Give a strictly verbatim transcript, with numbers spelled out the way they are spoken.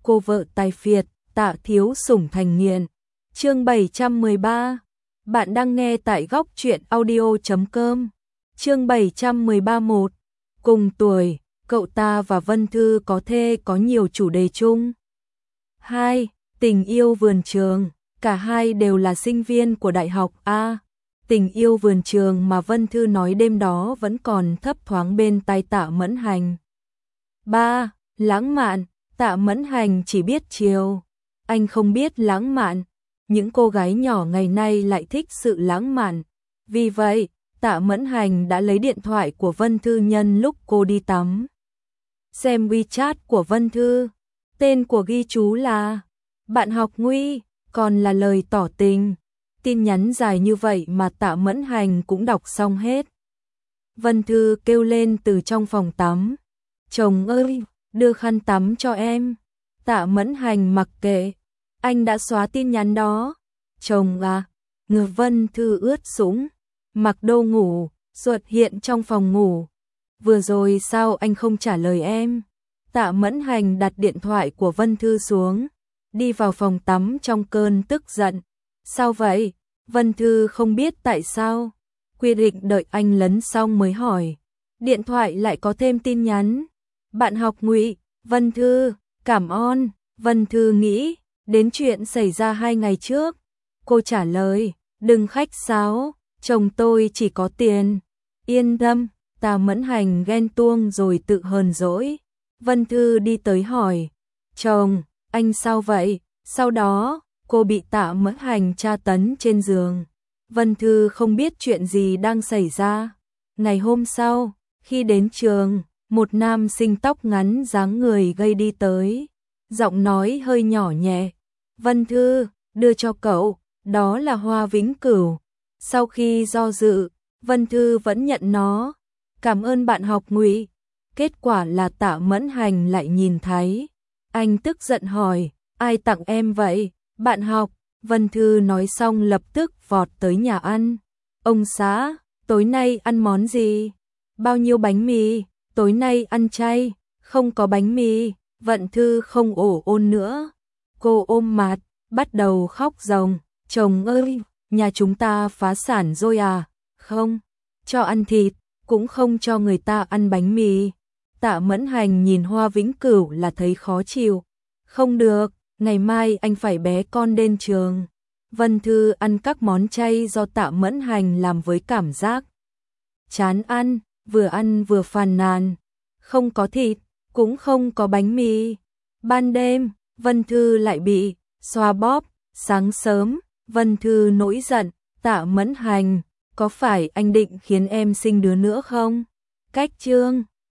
cô vợ tài phiệt, Tạ thiếu sủng thành nghiện. Chương bảy trăm mười ba. Bạn đang nghe tại góc truyện audio chấm com. Chương bảy trăm mười ba một. Cùng tuổi, cậu ta và Vân Thư có thể có nhiều chủ đề chung. hai. Tình yêu vườn trường, cả hai đều là sinh viên của đại học A. Tình yêu vườn trường mà Vân Thư nói đêm đó vẫn còn thấp thoáng bên tai Tạ Mẫn Hành. ba. Lãng mạn, Tạ Mẫn Hành chỉ biết chiều. Anh không biết lãng mạn. Những cô gái nhỏ ngày nay lại thích sự lãng mạn. Vì vậy, Tạ Mẫn Hành đã lấy điện thoại của Vân Thư nhân lúc cô đi tắm. Xem WeChat của Vân Thư. Tên của ghi chú là bạn học Nguy, còn là lời tỏ tình. Tin nhắn dài như vậy mà Tạ Mẫn Hành cũng đọc xong hết. Vân Thư kêu lên từ trong phòng tắm. Chồng ơi, đưa khăn tắm cho em. Tạ Mẫn Hành mặc kệ. Anh đã xóa tin nhắn đó. Chồng à, ngờ Vân Thư ướt sũng, mặc đồ ngủ, xuất hiện trong phòng ngủ. Vừa rồi sao anh không trả lời em? Tạ Mẫn Hành đặt điện thoại của Vân Thư xuống, đi vào phòng tắm trong cơn tức giận. Sao vậy? Vân Thư không biết tại sao. Quy định đợi anh lấn xong mới hỏi. Điện thoại lại có thêm tin nhắn. Bạn học Ngụy, Vân Thư, cảm ơn. Vân Thư nghĩ đến chuyện xảy ra hai ngày trước. Cô trả lời, đừng khách sáo, chồng tôi chỉ có tiền. Yên tâm. Tạ Mẫn Hành ghen tuông rồi tự hờn dỗi. Vân Thư đi tới hỏi, chồng, anh sao vậy? Sau đó, cô bị Tạ Mẫn Hành tra tấn trên giường. Vân Thư không biết chuyện gì đang xảy ra. Ngày hôm sau, khi đến trường, một nam sinh tóc ngắn dáng người gầy đi tới. Giọng nói hơi nhỏ nhẹ. Vân Thư, đưa cho cậu, đó là hoa vĩnh cửu. Sau khi do dự, Vân Thư vẫn nhận nó. Cảm ơn bạn học Ngụy. Kết quả là Tạ Mẫn Hành lại nhìn thấy. Anh tức giận hỏi, ai tặng em vậy? Bạn học. Vân Thư nói xong lập tức vọt tới nhà ăn. Ông xã, tối nay ăn món gì? Bao nhiêu bánh mì? Tối nay ăn chay, không có bánh mì. Vân Thư không ổ ôn nữa. Cô ôm mặt, bắt đầu khóc ròng. Chồng ơi, nhà chúng ta phá sản rồi à? Không, cho ăn thịt, cũng không cho người ta ăn bánh mì. Tạ Mẫn Hành nhìn hoa vĩnh cửu là thấy khó chịu. Không được, ngày mai anh phải bé con đến trường. Vân Thư ăn các món chay do Tạ Mẫn Hành làm với cảm giác chán ăn, vừa ăn vừa phàn nàn. Không có thịt, cũng không có bánh mì. Ban đêm, Vân Thư lại bị xoa bóp. Sáng sớm, Vân Thư nổi giận. Tạ Mẫn Hành, có phải anh định khiến em sinh đứa nữa không? Cách chương